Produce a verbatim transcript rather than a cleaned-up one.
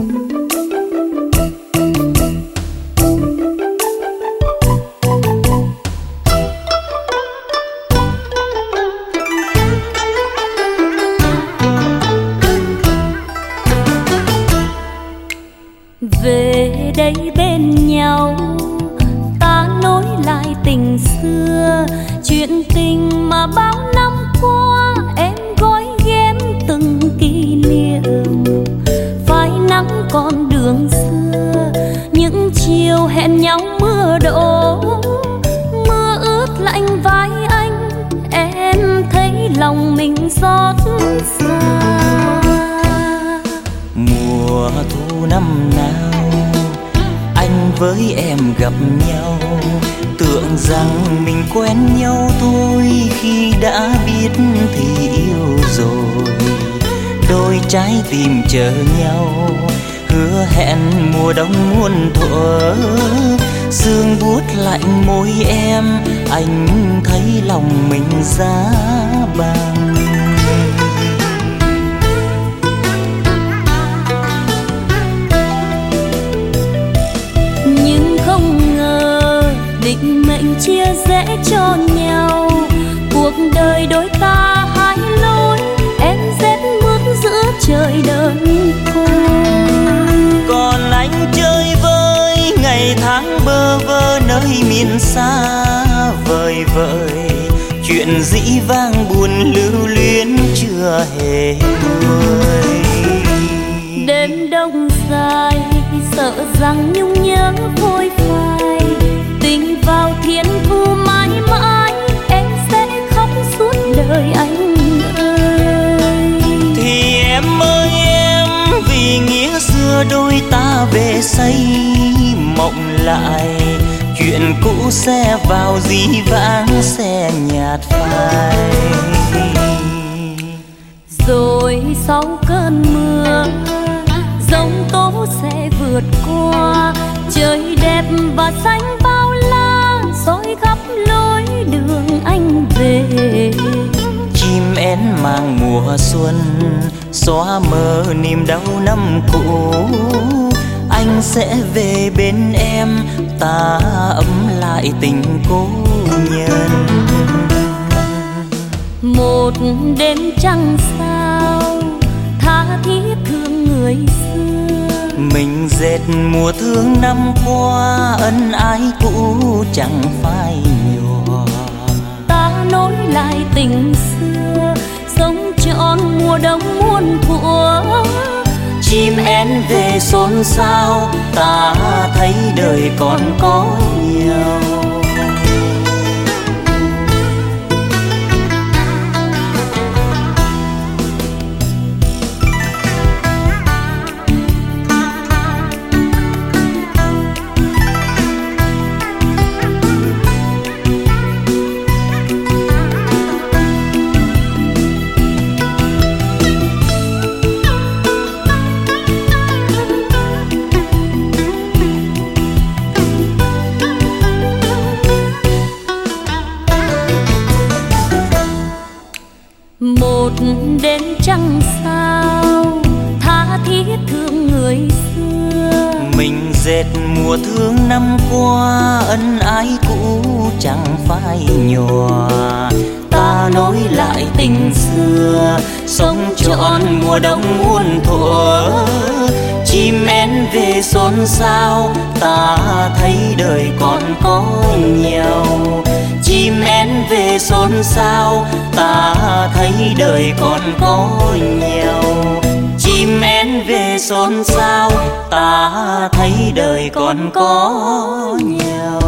Về đây bên nhau ta nối lại tình xưa, chuyện tình mà bao năm qua em gói ghém từng kỷ niệm. Phai nắng con đường xưa, những chiều hẹn nhau mưa đổ, mưa ướt lạnh vai anh, em thấy lòng mình xót xa. Mùa thu năm nào anh với em gặp nhau, tưởng rằng mình quen nhau thôi, khi đã biết thì yêu rồi. Đôi trái tim chờ nhau, hứa hẹn mùa đông muôn thuở. Sương buốt lạnh môi em, anh thấy lòng mình giá băng. Định mệnh chia rẽ cho nhau, cuộc đời đôi ta hai lối, em rét mướt giữa trời đơn côi. Còn anh chơi vơi ngày tháng bơ vơ nơi miền xa vời vợi, chuyện dĩ vang buồn lưu luyến chưa hề nguôi. Đêm đông dài sợ rằng nhung nhớ phôi phai, tình vào thiên thu mãi mãi, em sẽ khóc suốt đời anh ơi. Thì em ơi em, vì nghĩa xưa đôi ta về xây mộng lại, chuyện cũ sẽ vào dĩ vãng sẽ nhạt phai. Rồi sau cơn mưa, giông tố sẽ vượt qua, trời đẹp và xanh bao la, soi khắp lối đường anh về. Chim én mang mùa xuân, xóa mờ niềm đau năm cũ, anh sẽ về bên em, ta ấm lại tình cố nhân. Một đêm trăng sao, tha thiết thương người xưa, mình dệt mùa thương năm qua, ân ái cũ chẳng phai nhòa. Ta nối lại tình xưa, sống trọn mùa đông muôn thuở. Chim én về xôn xao, ta thấy đời còn có nhiều. Một đêm trăng sao, tha thiết thương người xưa, mình dệt mùa thương năm qua, ân ái cũ chẳng phai nhòa. Ta nối lại tình xưa, sống trọn mùa đông muôn thuở. Chim én về xôn xao, ta thấy đời còn có nhiều. Chim én về xôn xao, ta thấy đời còn có nhiều. Chim én về xôn xao, ta thấy đời còn có nhiều.